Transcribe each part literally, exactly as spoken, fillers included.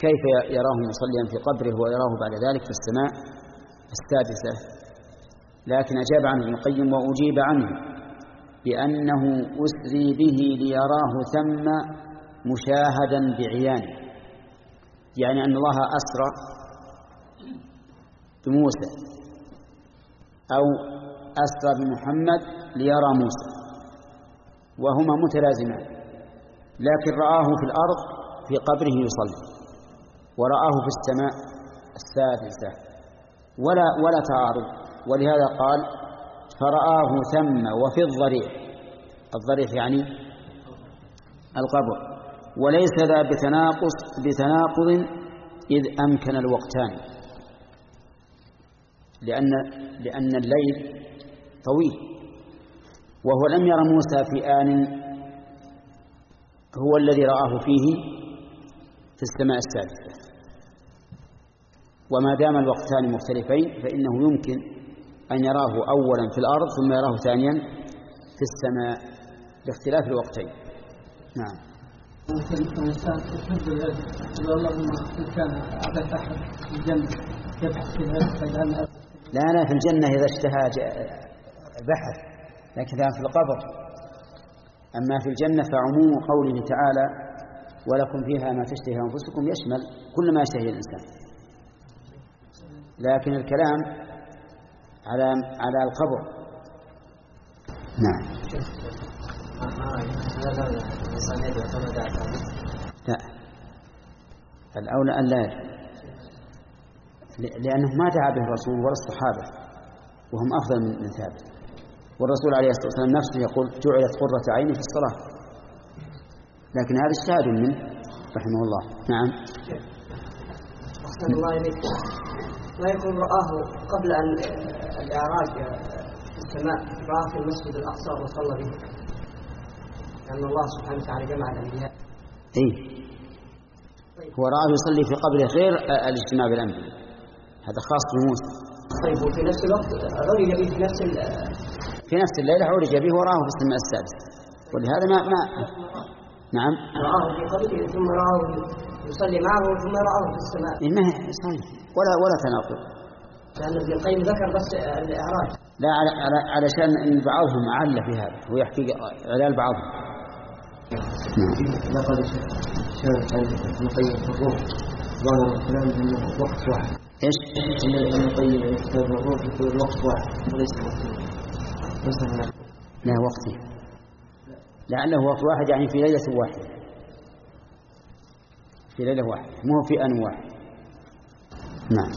كيف يراه مصليا في قبره ويراه بعد ذلك في السماء السادسة؟ لكن أجاب عنه ابن القيم وأجيب عنه بأنه أسري به ليراه ثم مشاهدا بعيانه، يعني أن الله أسرى بموسى أو أسرى بمحمد ليرى موسى وهما متلازمان، لكن رآه في الأرض في قبره يصلي ورآه في السماء السادسة ولا ولا تعارض، ولهذا قال فرآه ثم وفي الضريح، الضريح يعني القبر، وليس ذا بتناقض بتناقض إذ أمكن الوقتان، لأن لأن الليل طويل وهو لم ير موسى في آن هو الذي رآه فيه في السماء السادسة، وما دام الوقتان مختلفين فإنه يمكن أن يراه أولا في الأرض ثم يراه ثانيا في السماء لاختلاف الوقتين. نعم. ممكن الإنسان يحب إذا الله كان عبث أحد في الجنة يبحث في هذا. لا لا في الجنة إذا اشتهى بحث، لكن في القبر. أما في الجنة فعموم قوله تعالى ولكم فيها ما تشتهي أنفسكم يشمل كل ما يشتهي الإنسان، لكن الكلام على على القبر. نعم. لا الأولى أن لا، لأنه ما دعا به الرسول ولا الصحابة وهم أفضل من ثابت، والرسول عليه الصلاة والسلام نفسه يقول جعلت قرة عيني في الصلاة، لكن هذا اجتهاد منه رحمه الله. نعم. أحسن الله إليك. ما يكون رآه قبل أن الإعراج في السماء، رآه في المسجد الأقصى وصلى به، لأن الله سبحانه وتعالى جمع الأنبياء. إيه هو رآه يصلي في قبره غير الاجتماع بالأنبياء، هذا خاص بموسى. طيب وفي نفس الوقت عرج به في نفس في نفس الليلة عرج به ورآه في السماء السادسة، ولهذا ما ما نعم رآه في قبره ثم رآه يصلي معه ثم رآه في السماء. إيه ما صحيح ولا ولا تناقض، لأن ابن القيم ذكر بس الإعراج. لا على على علشان إن بعضهم عل في هذا ويحكي علال بعضهم. لقد شارك ابن القيم في الروح ظاهر الكلام أنه وقت واحد. إيش؟ إن ابن القيم يكتب الروح في الوقت واحد وليس وقتين. لا وقتين، لعله وقت واحد يعني في ليلة واحدة، في ليلة واحدة مو في آن واحد. نعم.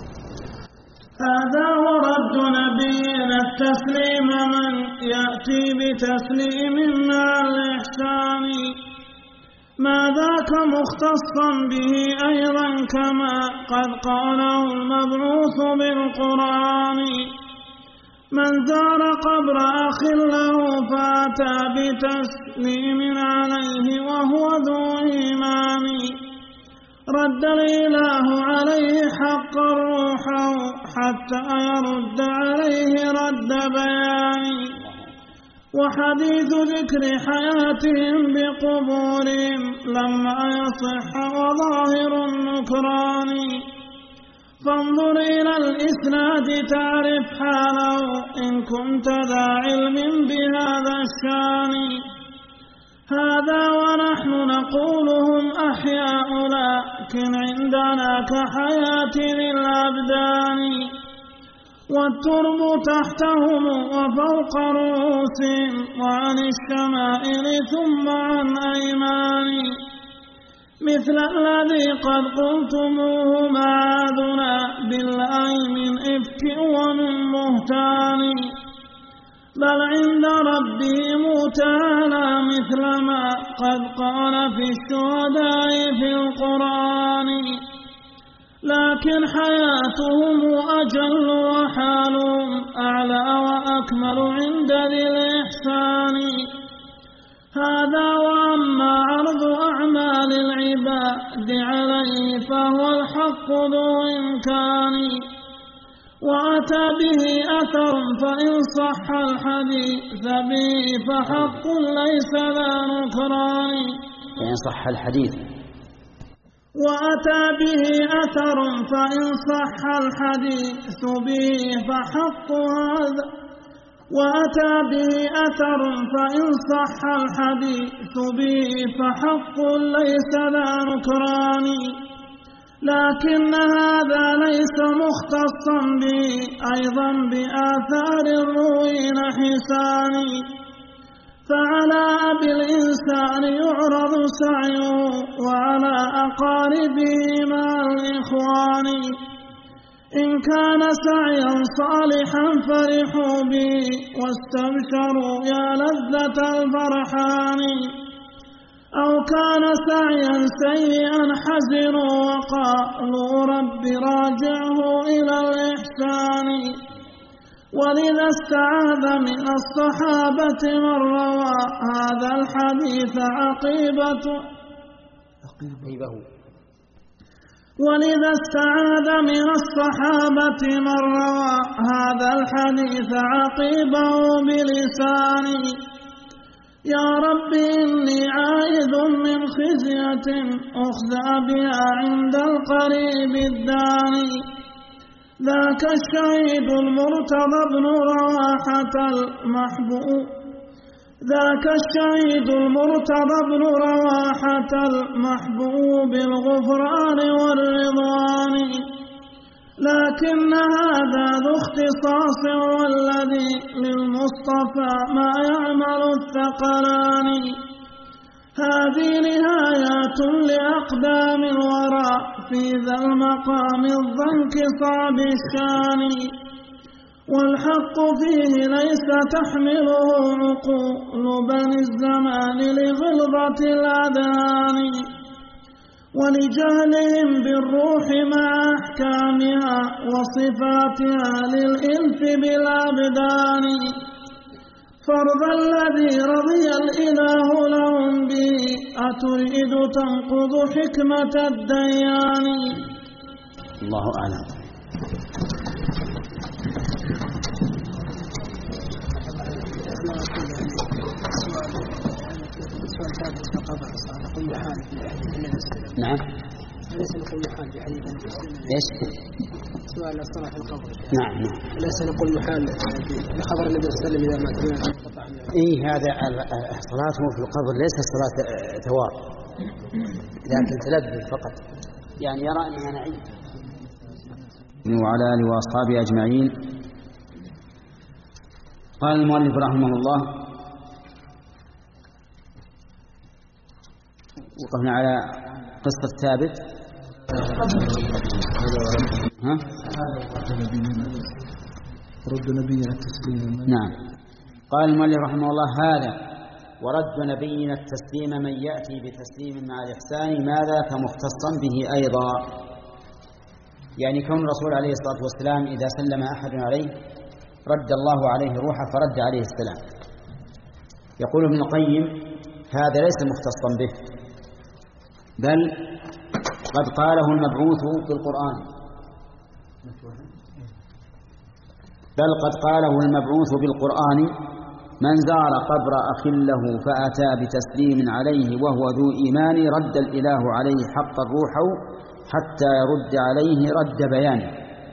هذا ورد نبينا التسليم من يأتي بتسليم مع الإحسان، ما ذاك مختصا به أيضا كما قد قاله المبعوث بالقرآن، من زار قبر أخ له فأتى بتسليم عليه وهو ذو إيمان، رد الإله عليه حق الروح حتى يرد عليه رد بيان، وحديث ذكر حياتهم بقبورهم لما يصح وظاهر النكران، فانظر إلى الإسناد تعرف حاله إن كنت ذا علم بهذا الشان، هذا ونحن نقولهم أحياء لكن عندنا كحياة الأبدان، والترب تحتهم وفوق رؤوسهم وعن الشمائل ثم عن أيمان، مثل الذي قد قلتموه معاذنا بالله من إفك ومن بهتان، بل عند ربهم تعالى مثل ما قد قال في الشهداء في القرآن، لكن حياتهم أجل وحالهم أعلى وأكمل عند ذي الإحسان، هذا وأما عرض أعمال العباد عليه فهو الحق ذو إمكان، وأتى به أثر فإن صح الحديث به فحق ليس ذا نكران. فإن صح الحديث وأتى به أثر فإن صح الحديث به فحق هذا وأتى به أثر فإن صح الحديث به فحق ليس ذا نكران لكن هذا ليس مختصا به أيضا بآثار الروين حسان فعلى أبي الإنسان يعرض سعيه وعلى أقاربه مع الإخوان إن كان سعيا صالحا فرحوا به واستبشروا يا لذة الفرحان أو كان سعيا سيئا حزنوا وقالوا رب راجعه إلى الإحسان ولذا استعاذ من الصحابة من روى هذا الحديث عقيبة عقيبه ولذا استعاذ من الصحابة من روى هذا الحديث عقيبه بلسانه يا رب إني عائذ من خزية أخزى بها عند القريب الداني ذاك الشهيد المرتضى بن رواحة المحبوب ذاك الشهيد المرتضى بن رواحة المحبوب بالغفران والرضوان لكن هذا ذو اختصاص والذي للمصطفى ما يعمل الثقلان هذه نهايات لأقدام الورى في ذا المقام الضنك صعب الشان والحق فيه ليس تحمله عقول بني الزمان لغلظة الأذهان ولجهلهم بالروح مع أحكامها وصفاتها للإلف بالأبدان فرض الذي رضي الإله لهم به أتريد تنقض حكمة الديان الله أعلم. نعم ليس نقول محال بحديث ايش؟ سؤال الصلاة في القبر. نعم نعم ليس نقول محال بخبر النبي صلى الله عليه وسلم إذا مات من اي هذا صلاته في القبر ليس صلاة ثواب لكن تلذذ فقط يعني يرى أنها نعيم. وعلى آله وأصحابه أجمعين. قال المؤلف رحمه الله وقفنا على قصة ثابت ها؟ رد نبينا التسليم. نعم. قال المؤلف رحمه الله هذا ورد نبينا التسليم من يأتي بتسليم مع الإحسان ماذا كمختصا به أيضا يعني كون الرسول عليه الصلاة والسلام إذا سلم أحد عليه رد الله عليه روحه فرد عليه السلام. يقول ابن القيم هذا ليس مختصا به بل قد قاله المبعوث بالقرآن بل قد قاله المبعوث بالقرآن من زار قبر أخ له فأتى بتسليم عليه وهو ذو إيمان رد الإله عليه حق الروح حتى يرد عليه رد بيانه.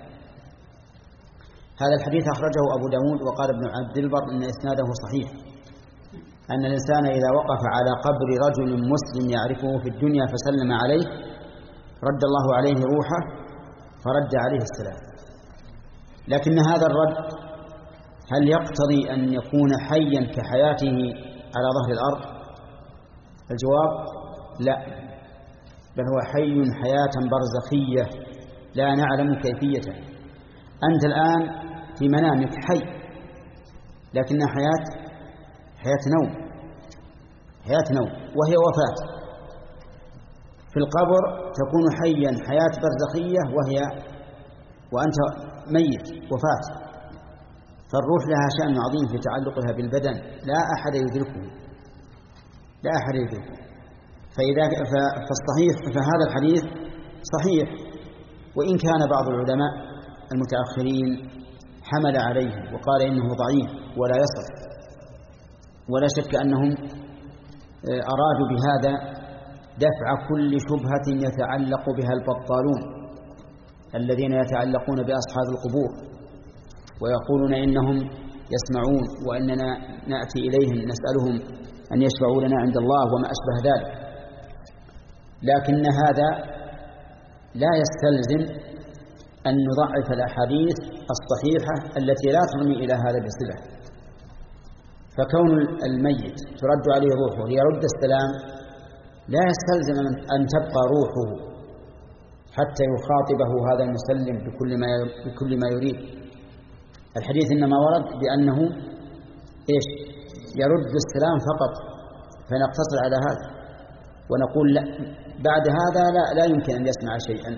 هذا الحديث أخرجه أبو داود وقال ابن عبد البر إن إسناده صحيح أن الإنسان إذا وقف على قبر رجل مسلم يعرفه في الدنيا فسلم عليه رد الله عليه روحه فرد عليه السلام. لكن هذا الرد هل يقتضي أن يكون حيا كحياته على ظهر الأرض؟ الجواب لا، بل هو حي حياة برزخية لا نعلم كيفيته. أنت الآن في منامك حي لكنها حياة حياة نوم حياة نوم وهي وفاة. في القبر تكون حيا حياة برزخية وهي وأنت ميت وفاة. فالروح لها شأن عظيم في تعلقها بالبدن لا أحد يدركه لا أحد يدركه. فإذا فالصحيح فهذا الحديث صحيح وإن كان بعض العلماء المتأخرين حمل عليه وقال إنه ضعيف ولا يصح. ولا شك أنهم أرادوا بهذا دفع كل شبهة يتعلق بها البطالون الذين يتعلقون بأصحاب القبور ويقولون إنهم يسمعون وإننا نأتي إليهم نسألهم أن يشفعوا لنا عند الله وما أشبه ذلك. لكن هذا لا يستلزم أن نضعف الأحاديث الصحيحة التي لا ترمي إلى هذا بصلة. فكون الميت ترد عليه روحه ليرد السلام لا يستلزم أن تبقى روحه حتى يخاطبه هذا المسلم بكل ما بكل ما يريد. الحديث إنما ورد بأنه إيش يرد السلام فقط، فنقتصر على هذا ونقول لا بعد هذا لا, لا يمكن أن يسمع شيئا،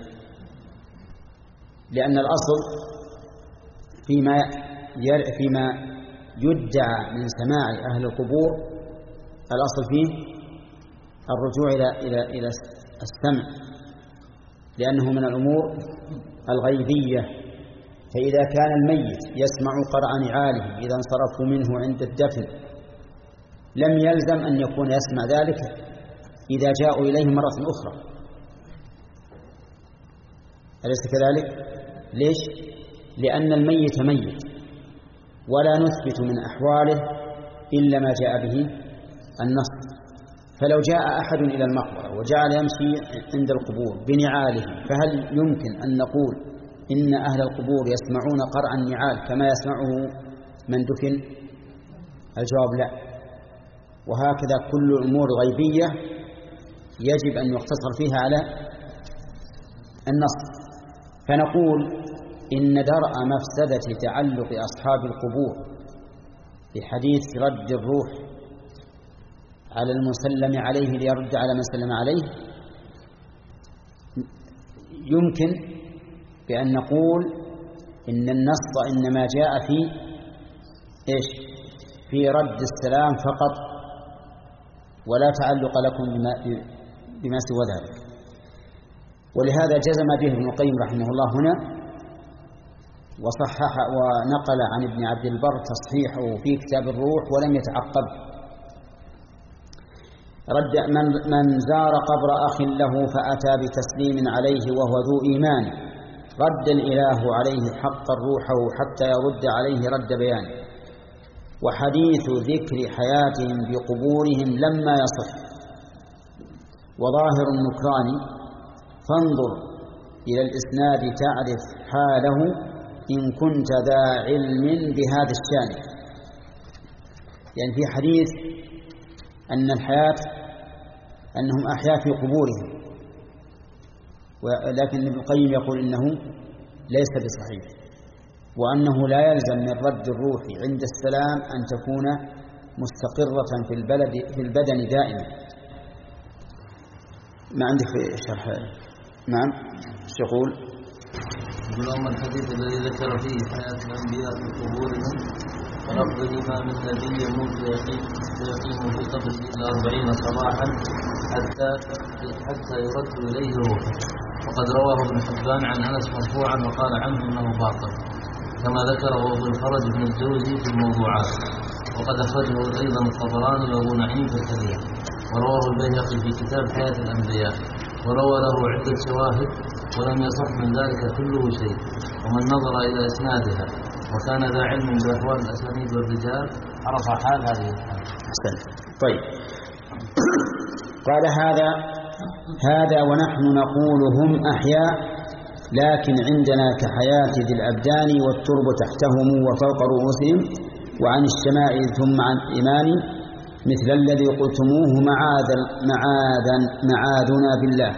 لأن الأصل فيما فيما يدعى من سماع أهل القبور الأصل فيه الرجوع إلى إلى إلى السمع، لأنه من الأمور الغيبية. فإذا كان الميت يسمع قرع نعاله إذا انصرفوا منه عند الدفن لم يلزم أن يكون يسمع ذلك إذا جاءوا إليه مرة أخرى، أليس كذلك؟ ليش؟ لأن الميت ميت ولا نثبت من أحواله إلا ما جاء به النص. فلو جاء أحد إلى المقبرة وجعل يمشي عند القبور بنعاله فهل يمكن أن نقول إن أهل القبور يسمعون قرع النعال كما يسمعه من دفن؟ الجواب لا. وهكذا كل الأمور الغيبية يجب أن يقتصر فيها على النص. فنقول إن درء مفسدة تعلق أصحاب القبور بحديث رد الروح على المسلم عليه ليرد على من سلم عليه يمكن بأن نقول إن النص إنما جاء في إيش؟ في رد السلام فقط ولا تعلق لكم بما, بما سوى ذلك. ولهذا جزم به ابن القيم رحمه الله هنا وصحح ونقل عن ابن عبد البر تصحيحه في كتاب الروح ولم يتعقب. رد من, من زار قبر أخ له فأتى بتسليم عليه وهو ذو إيمان رد الإله عليه حقا روحه حتى يرد عليه رد بيان. وحديث ذكر حياتهم بقبورهم لما يصح وظاهر النكران فانظر إلى الإسناد تعرف حاله إن كنت ذا علم بهذا الشان. يعني في حديث أن الحياة أنهم أحياء في قبورهم، ولكن ابن القيم يقول إنه ليس بصحيح وأنه لا يلزم من رد الروح عند السلام أن تكون مستقرة في البلد في البدن دائما. ما عندك في شرح؟ نعم يقول يقول الحديث الذي ذكر فيه حياة الأنبياء في قبورهم ولفظهما من الذي يموت فيقيم في قبره إلى أربعين صباحا حتى حتى يرد إليه روحه. وقد رواه ابن حبان عن أنس مرفوعا وقال عنه إنه باطل كما ذكره ابو الفرج بن الجوزي في الموضوعات. وقد أخرجه أيضا الطبراني وأبو نعيم في الحديث، ورواه البيهقي في كتاب حياة الأنبياء، وروى له عدة شواهد ولم يصح من ذلك كله شيء. ومن نظر إلى إسنادها وكان ذا علم بأحوال الأسانيد والرجال عرف حال هذه الحال. طيب قال هذا هذا ونحن نقول هم أحياء لكن عندنا كحياة ذي الأبدان والترب تحتهم وفوق رؤوسهم وعن الشمائل ثم عن إيمان مثل الذي قلتموه معاذ معاذ معاذنا بالله.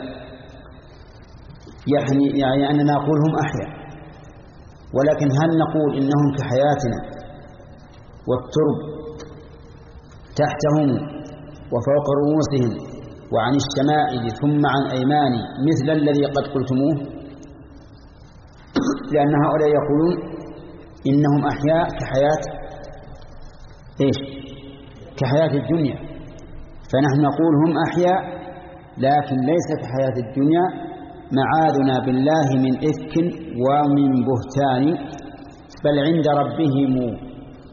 يعني يعني أننا نقول هم أحياء، ولكن هل نقول إنهم كحياتنا والترب تحتهم وفوق رؤوسهم وعن الشمائل ثم عن أيمان مثل الذي قد قلتموه؟ لأن هؤلاء يقولون إنهم أحياء كحياة إيش؟ كحياة الدنيا، فنحن نقول هم أحياء لكن ليس كحياة الدنيا معاذنا بالله من إفك ومن بهتان بل عند ربهم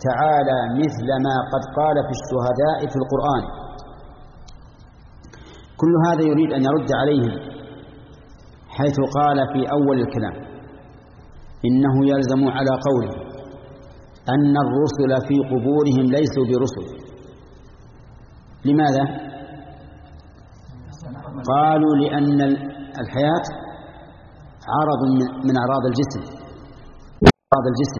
تعالى مثل ما قد قال في الشهداء في القرآن. كل هذا يريد أن يرد عليهم حيث قال في أول الكلام إنه يلزم على قوله أن الرسل في قبورهم ليسوا برسل. لماذا؟ قالوا لأن الحياة عرض من أعراض الجسم، أعراض الجسم